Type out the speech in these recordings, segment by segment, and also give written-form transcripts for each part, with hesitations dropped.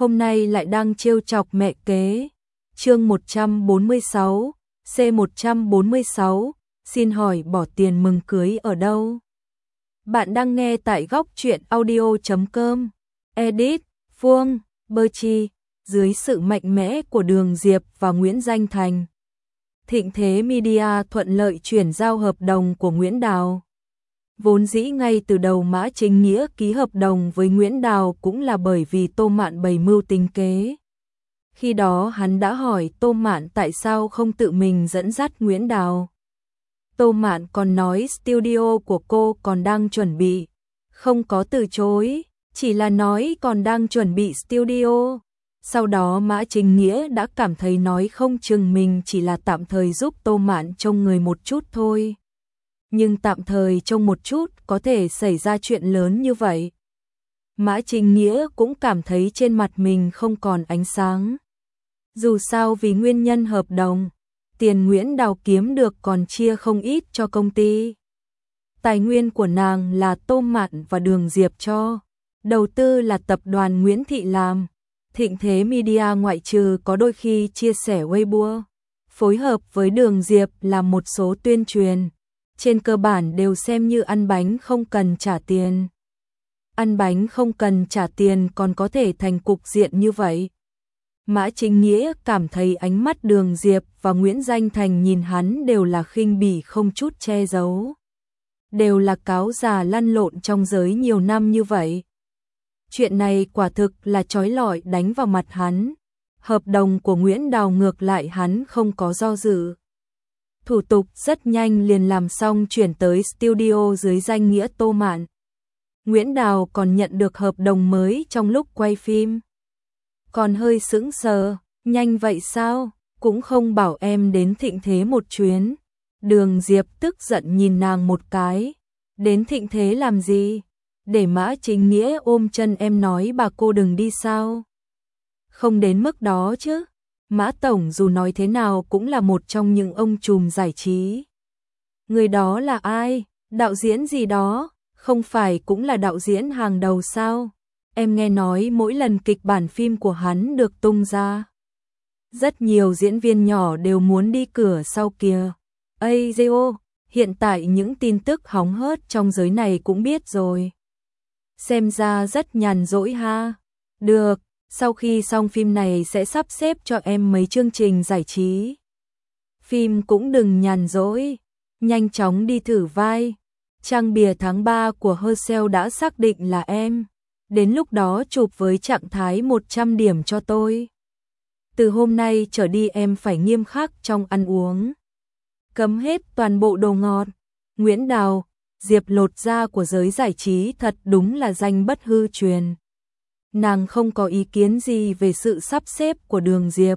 hôm nay lại đang trêu chọc mẹ kế. Chương 146, C146, xin hỏi bỏ tiền mừng cưới ở đâu? Bạn đang nghe tại góc truyện audio.com. Edit, Phương, Berchi, dưới sự mạnh mẽ của Đường Diệp và Nguyễn Danh Thành. Thịnh Thế Media thuận lợi chuyển giao hợp đồng của Nguyễn Đào. Vốn dĩ ngay từ đầu Mã Chính Nghĩa ký hợp đồng với Nguyễn Đào cũng là bởi vì Tô Mạn bày mưu tính kế. Khi đó hắn đã hỏi Tô Mạn tại sao không tự mình dẫn dắt Nguyễn Đào. Tô Mạn còn nói studio của cô còn đang chuẩn bị, không có từ chối, chỉ là nói còn đang chuẩn bị studio. Sau đó Mã Chính Nghĩa đã cảm thấy nói không chừng mình chỉ là tạm thời giúp Tô Mạn trông người một chút thôi. Nhưng tạm thời trông một chút có thể xảy ra chuyện lớn như vậy. Mã Chính Nghĩa cũng cảm thấy trên mặt mình không còn ánh sáng. Dù sao vì nguyên nhân hợp đồng, tiền Nguyễn Đào kiếm được còn chia không ít cho công ty. Tài nguyên của nàng là Tô Mạn và Đường Diệp cho, đầu tư là tập đoàn Nguyễn Thị làm. Thịnh Thế Media ngoại trừ có đôi khi chia sẻ Weibo, phối hợp với Đường Diệp làm một số tuyên truyền, trên cơ bản đều xem như ăn bánh không cần trả tiền. Ăn bánh không cần trả tiền còn có thể thành cục diện như vậy. Mã Chính Nghĩa cảm thấy ánh mắt Đường Diệp và Nguyễn Danh Thành nhìn hắn đều là khinh bỉ không chút che giấu. Đều là cáo già lăn lộn trong giới nhiều năm như vậy. Chuyện này quả thực là trói lọi đánh vào mặt hắn. Hợp đồng của Nguyễn Đào ngược lại hắn không có do dự. Thủ tục rất nhanh liền làm xong chuyển tới studio dưới danh nghĩa Tô Mạn. Nguyễn Đào còn nhận được hợp đồng mới trong lúc quay phim. Còn hơi sững sờ, nhanh vậy sao, cũng không bảo em đến Thịnh Thế một chuyến. Đường Diệp tức giận nhìn nàng một cái. Đến Thịnh Thế làm gì? Để Mã Chính Nghĩa ôm chân em nói bà cô đừng đi sao? Không đến mức đó chứ. Mã Tổng dù nói thế nào cũng là một trong những ông trùm giải trí. Người đó là ai? Đạo diễn gì đó? Không phải cũng là đạo diễn hàng đầu sao? Em nghe nói mỗi lần kịch bản phim của hắn được tung ra, rất nhiều diễn viên nhỏ đều muốn đi cửa sau kìa. Ayo, hiện tại những tin tức hóng hớt trong giới này cũng biết rồi. Xem ra rất nhàn rỗi ha. Được, sau khi xong phim này sẽ sắp xếp cho em mấy chương trình giải trí. Phim cũng đừng nhàn rỗi, nhanh chóng đi thử vai. Trang bìa tháng 3 của Hercel đã xác định là em. Đến lúc đó chụp với trạng thái 100 điểm cho tôi. Từ hôm nay trở đi em phải nghiêm khắc trong ăn uống. Cấm hết toàn bộ đồ ngọt. Nguyễn Đào, Diệp lột da của giới giải trí thật đúng là danh bất hư truyền. Nàng không có ý kiến gì về sự sắp xếp của Đường Diệp.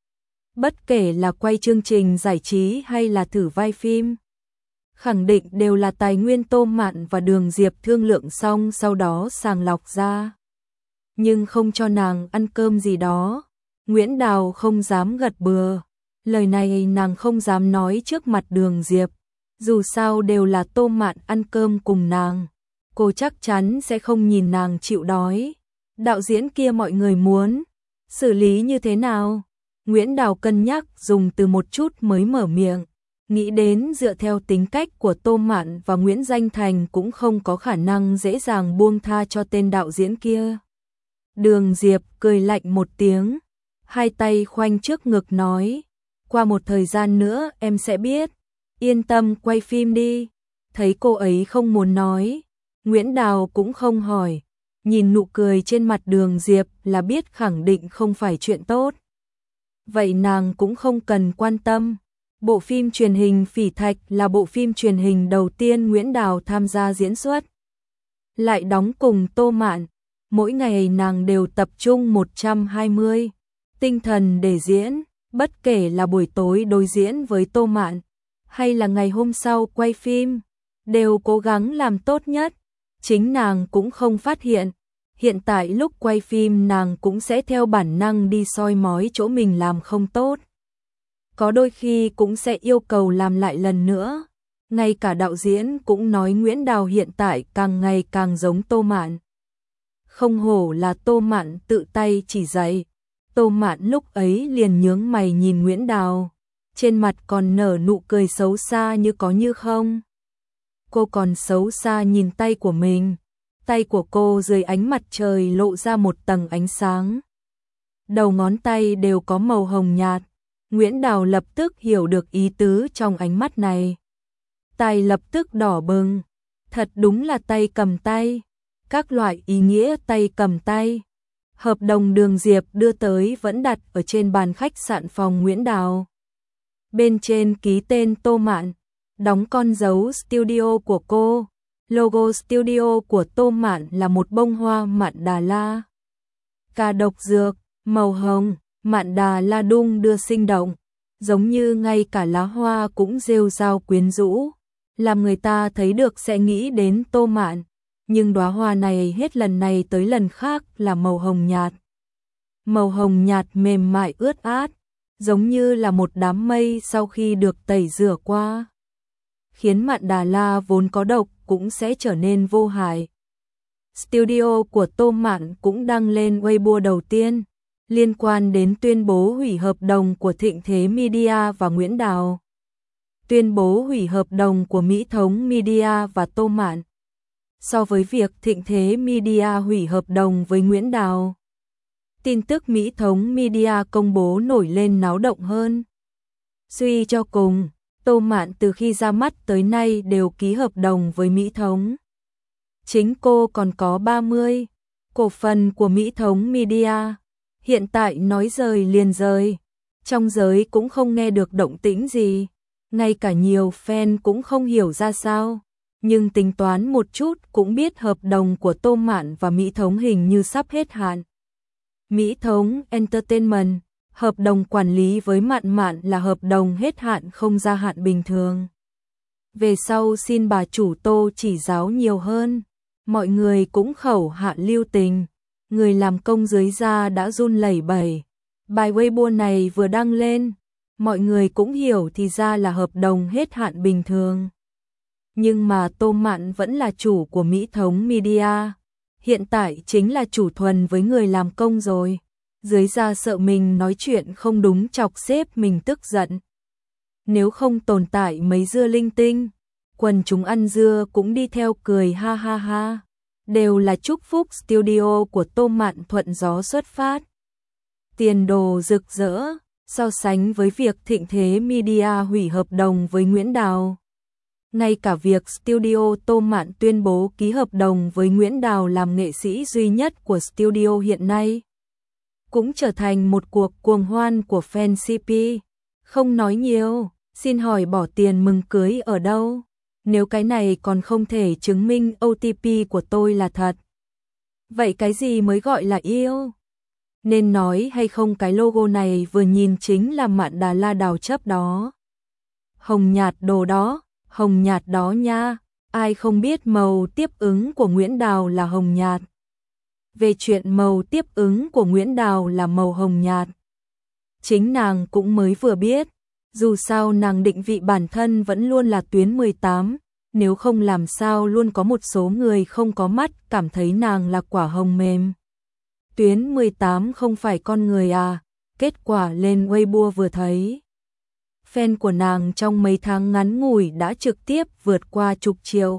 Bất kể là quay chương trình giải trí hay là thử vai phim, khẳng định đều là tài nguyên Tô Mạn và Đường Diệp thương lượng xong sau đó sàng lọc ra. Nhưng không cho nàng ăn cơm gì đó, Nguyễn Đào không dám gật bừa. Lời này nàng không dám nói trước mặt Đường Diệp. Dù sao đều là Tô Mạn ăn cơm cùng nàng, cô chắc chắn sẽ không nhìn nàng chịu đói. Đạo diễn kia mọi người muốn xử lý như thế nào? Nguyễn Đào cân nhắc dùng từ một chút mới mở miệng. Nghĩ đến dựa theo tính cách của Tô Mạn và Nguyễn Danh Thành cũng không có khả năng dễ dàng buông tha cho tên đạo diễn kia. Đường Diệp cười lạnh một tiếng, hai tay khoanh trước ngực nói, qua một thời gian nữa em sẽ biết, yên tâm quay phim đi. Thấy cô ấy không muốn nói, Nguyễn Đào cũng không hỏi, nhìn nụ cười trên mặt Đường Diệp là biết khẳng định không phải chuyện tốt. Vậy nàng cũng không cần quan tâm. Bộ phim truyền hình Phỉ Thạch là bộ phim truyền hình đầu tiên Nguyễn Đào tham gia diễn xuất. Lại đóng cùng Tô Mạn, mỗi ngày nàng đều tập trung 120 tinh thần để diễn, bất kể là buổi tối đối diễn với Tô Mạn hay là ngày hôm sau quay phim, đều cố gắng làm tốt nhất. Chính nàng cũng không phát hiện, hiện tại lúc quay phim nàng cũng sẽ theo bản năng đi soi mói chỗ mình làm không tốt. Có đôi khi cũng sẽ yêu cầu làm lại lần nữa. Ngay cả đạo diễn cũng nói Nguyễn Đào hiện tại càng ngày càng giống Tô Mạn. Không hổ là Tô Mạn tự tay chỉ dạy. Tô Mạn lúc ấy liền nhướng mày nhìn Nguyễn Đào, trên mặt còn nở nụ cười xấu xa như có như không. Cô còn xấu xa nhìn tay của mình, tay của cô dưới ánh mặt trời lộ ra một tầng ánh sáng. Đầu ngón tay đều có màu hồng nhạt, Nguyễn Đào lập tức hiểu được ý tứ trong ánh mắt này. Tay lập tức đỏ bừng, thật đúng là tay cầm tay, các loại ý nghĩa tay cầm tay. Hợp đồng Đường Diệp đưa tới vẫn đặt ở trên bàn khách sạn phòng Nguyễn Đào. Bên trên ký tên Tô Mạn, đóng con dấu studio của cô. Logo studio của Tô Mạn là một bông hoa Mạn Đà La. Cà độc dược, màu hồng, Mạn Đà La đung đưa sinh động, giống như ngay cả lá hoa cũng rêu rao quyến rũ, làm người ta thấy được sẽ nghĩ đến Tô Mạn. Nhưng đóa hoa này hết lần này tới lần khác là màu hồng nhạt. Màu hồng nhạt mềm mại ướt át, giống như là một đám mây sau khi được tẩy rửa qua, khiến Mạn Đà La vốn có độc cũng sẽ trở nên vô hại. Studio của Tô Mạn cũng đăng lên Weibo đầu tiên, liên quan đến tuyên bố hủy hợp đồng của Thịnh Thế Media và Nguyễn Đào. Tuyên bố hủy hợp đồng của Mỹ Thống Media và Tô Mạn. So với việc Thịnh Thế Media hủy hợp đồng với Nguyễn Đào, tin tức Mỹ Thống Media công bố nổi lên náo động hơn. Suy cho cùng, Tô Mạn từ khi ra mắt tới nay đều ký hợp đồng với Mỹ Thống. Chính cô còn có 30 cổ phần của Mỹ Thống Media, hiện tại nói rời liền rời, trong giới cũng không nghe được động tĩnh gì, ngay cả nhiều fan cũng không hiểu ra sao, nhưng tính toán một chút cũng biết hợp đồng của Tô Mạn và Mỹ Thống hình như sắp hết hạn. Mỹ Thống Entertainment, hợp đồng quản lý với Mạn Mạn là hợp đồng hết hạn không gia hạn bình thường. Về sau xin bà chủ Tô chỉ giáo nhiều hơn, mọi người cũng khẩu hạ lưu tình, người làm công dưới da đã run lẩy bẩy. Bài Weibo này vừa đăng lên, mọi người cũng hiểu thì ra là hợp đồng hết hạn bình thường. Nhưng mà Tô Mạn vẫn là chủ của Mỹ Thống Media, hiện tại chính là chủ thuần với người làm công rồi. Dưới da sợ mình nói chuyện không đúng chọc sếp mình tức giận. Nếu không tồn tại mấy dưa linh tinh, quần chúng ăn dưa cũng đi theo cười ha ha ha. Đều là chúc phúc studio của Tô Mạn thuận gió xuất phát. Tiền đồ rực rỡ, so sánh với việc Thịnh Thế Media hủy hợp đồng với Nguyễn Đào. Ngay cả việc studio Tô Mạn tuyên bố ký hợp đồng với Nguyễn Đào làm nghệ sĩ duy nhất của studio hiện nay, cũng trở thành một cuộc cuồng hoan của fan CP. Không nói nhiều, xin hỏi bỏ tiền mừng cưới ở đâu? Nếu cái này còn không thể chứng minh OTP của tôi là thật, vậy cái gì mới gọi là yêu? Nên nói hay không cái logo này vừa nhìn chính là Mạn Đà La đào chấp đó. Hồng nhạt đồ đó, hồng nhạt đó nha, ai không biết màu tiếp ứng của Nguyễn Đào là hồng nhạt. Về chuyện màu tiếp ứng của Nguyễn Đào là màu hồng nhạt, chính nàng cũng mới vừa biết, dù sao nàng định vị bản thân vẫn luôn là tuyến 18, nếu không làm sao luôn có một số người không có mắt cảm thấy nàng là quả hồng mềm. Tuyến 18 không phải con người à, kết quả lên Weibo vừa thấy. Fan của nàng trong mấy tháng ngắn ngủi đã trực tiếp vượt qua chục triệu.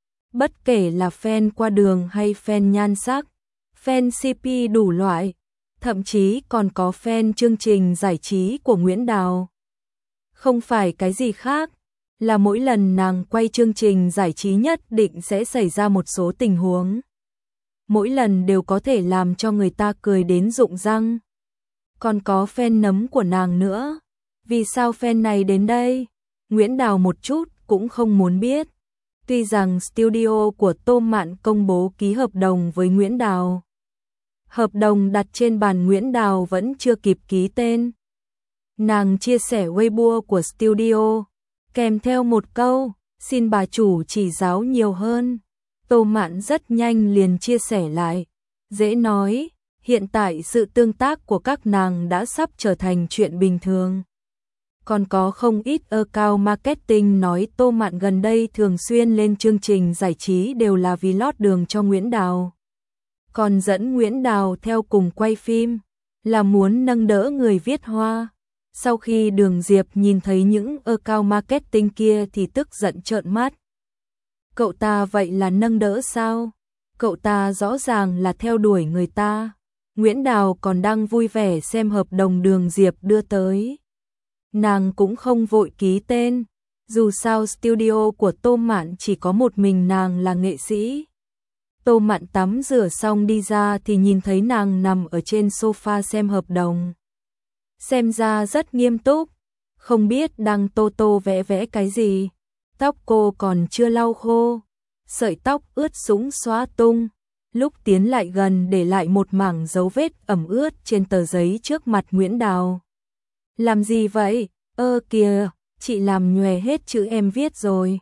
Bất kể là fan qua đường hay fan nhan sắc, fan CP đủ loại, thậm chí còn có fan chương trình giải trí của Nguyễn Đào. Không phải cái gì khác, là mỗi lần nàng quay chương trình giải trí nhất định sẽ xảy ra một số tình huống. Mỗi lần đều có thể làm cho người ta cười đến rụng răng. Còn có fan nấm của nàng nữa. Vì sao fan này đến đây? Nguyễn Đào một chút cũng không muốn biết. Tuy rằng studio của Tô Mạn công bố ký hợp đồng với Nguyễn Đào, hợp đồng đặt trên bàn Nguyễn Đào vẫn chưa kịp ký tên. Nàng chia sẻ Weibo của studio, kèm theo một câu, xin bà chủ chỉ giáo nhiều hơn. Tô Mạn rất nhanh liền chia sẻ lại. Dễ nói, hiện tại sự tương tác của các nàng đã sắp trở thành chuyện bình thường. Còn có không ít account marketing nói Tô Mạn gần đây thường xuyên lên chương trình giải trí đều là vì lót đường cho Nguyễn Đào. còn dẫn Nguyễn Đào theo cùng quay phim, là muốn nâng đỡ người viết hoa. Sau khi Đường Diệp nhìn thấy những account marketing kia thì tức giận trợn mắt. Cậu ta vậy là nâng đỡ sao? Cậu ta rõ ràng là theo đuổi người ta. Nguyễn Đào còn đang vui vẻ xem hợp đồng Đường Diệp đưa tới. Nàng cũng không vội ký tên, dù sao studio của Tô Mạn chỉ có một mình nàng là nghệ sĩ. Tô Mạn tắm rửa xong đi ra thì nhìn thấy nàng nằm ở trên sofa xem hợp đồng. Xem ra rất nghiêm túc, không biết đang tô tô vẽ vẽ cái gì. Tóc cô còn chưa lau khô, sợi tóc ướt sũng xóa tung. Lúc tiến lại gần để lại một mảng dấu vết ẩm ướt trên tờ giấy trước mặt Nguyễn Đào. Làm gì vậy? Ơ kìa, chị làm nhòe hết chữ em viết rồi.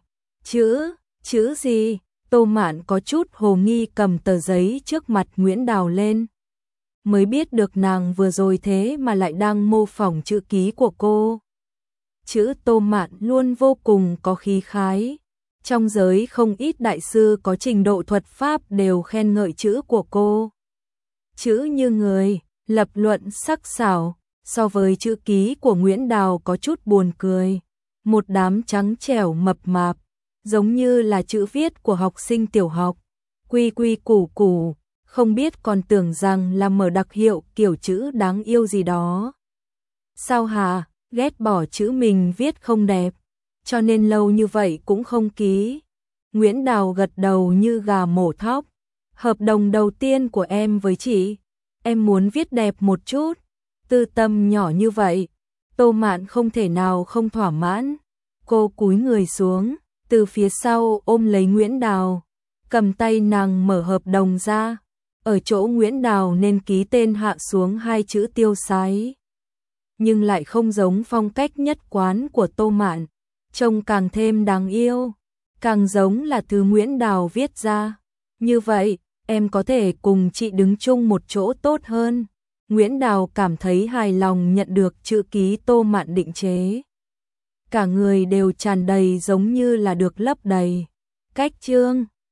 Chữ gì? Tô Mạn có chút hồ nghi cầm tờ giấy trước mặt Nguyễn Đào lên. Mới biết được nàng vừa rồi thế mà lại đang mô phỏng chữ ký của cô. Chữ Tô Mạn luôn vô cùng có khí khái. Trong giới không ít đại sư có trình độ thuật pháp đều khen ngợi chữ của cô. Chữ như người, lập luận sắc sảo, so với chữ ký của Nguyễn Đào có chút buồn cười. Một đám trắng trẻo mập mạp, giống như là chữ viết của học sinh tiểu học. Quy quy củ củ, không biết còn tưởng rằng là mở đặc hiệu kiểu chữ đáng yêu gì đó. Sao hả? Ghét bỏ chữ mình viết không đẹp, cho nên lâu như vậy cũng không ký. Nguyễn Đào gật đầu như gà mổ thóc. Hợp đồng đầu tiên của em với chị, em muốn viết đẹp một chút. Tư tâm nhỏ như vậy, Tô Mạn không thể nào không thỏa mãn. Cô cúi người xuống, từ phía sau ôm lấy Nguyễn Đào, cầm tay nàng mở hợp đồng ra. Ở chỗ Nguyễn Đào nên ký tên hạ xuống hai chữ tiêu sái, nhưng lại không giống phong cách nhất quán của Tô Mạn, trông càng thêm đáng yêu, càng giống là thứ Nguyễn Đào viết ra. Như vậy, em có thể cùng chị đứng chung một chỗ tốt hơn. Nguyễn Đào cảm thấy hài lòng nhận được chữ ký Tô Mạn định chế. Cả người đều tràn đầy giống như là được lấp đầy. Cách chương